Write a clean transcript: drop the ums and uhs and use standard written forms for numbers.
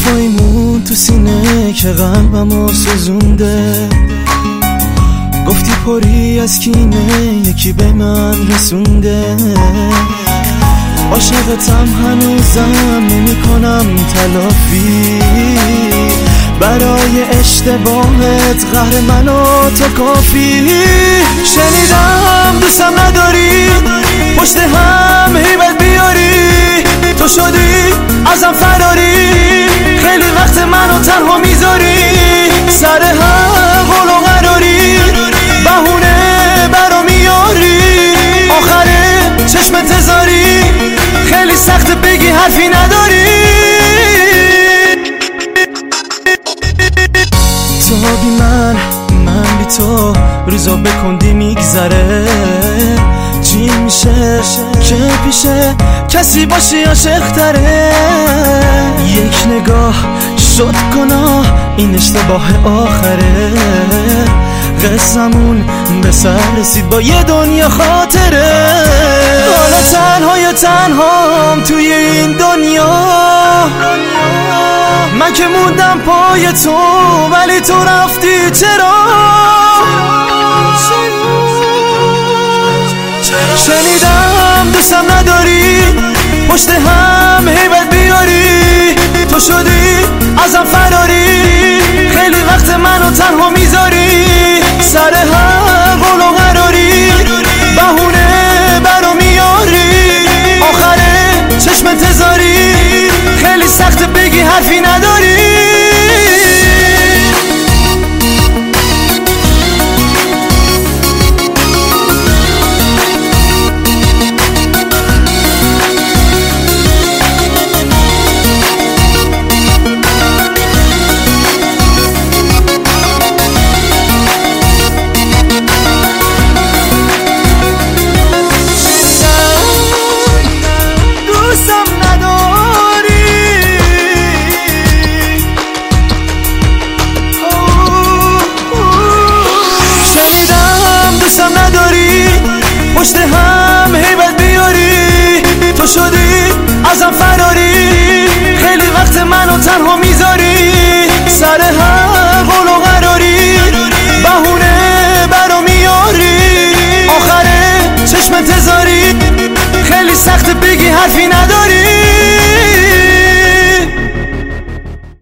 هوایی مون تو سینه که قلبمو سوزونده، گفتی پری از کینه یکی به من رسونده. عاشقتم هنوزم نمی کنم تلافی، برای اشتباهت قهر من و تو کافی. شنیدم دوستم نداری، پشت هم هیبت بیاری، تو شدی ازم فراری، خیلی وقت منو تنها میذاری، سر هر قول و قراری بهونه برا میاری، آخره چشم انتظاری، خیلی سخت بگی حرفی نداری. تو بی من بی تو، روزا بکندی میگذره، چی میشه که پیشه کسی باشی عاشق تره. یک نگاه شد گناه، این اشتباه آخره، قصمون به سر رسید با یه دنیا خاطره. حالا تنهام توی این دنیا، من که موندم پای تو ولی تو رفتی چرا؟ شنیدم دوستم نداری، پشت هم هیبت بیاری، تو شدی ازم فراری، خیلی وقت منو تنها میذاری، سر هر قول و قراری بهونه برا میاری، آخره چشم انتظاری، خیلی سخت بگی حرفی نداری. پشت هم هیبت بیاری، تو شدی ازم فراری، خیلی وقت منو تنها میذاری، سر هر قول و قراری بهونه برا میاری، آخره چشم انتظاری، خیلی سخت بگی حرفی نداری.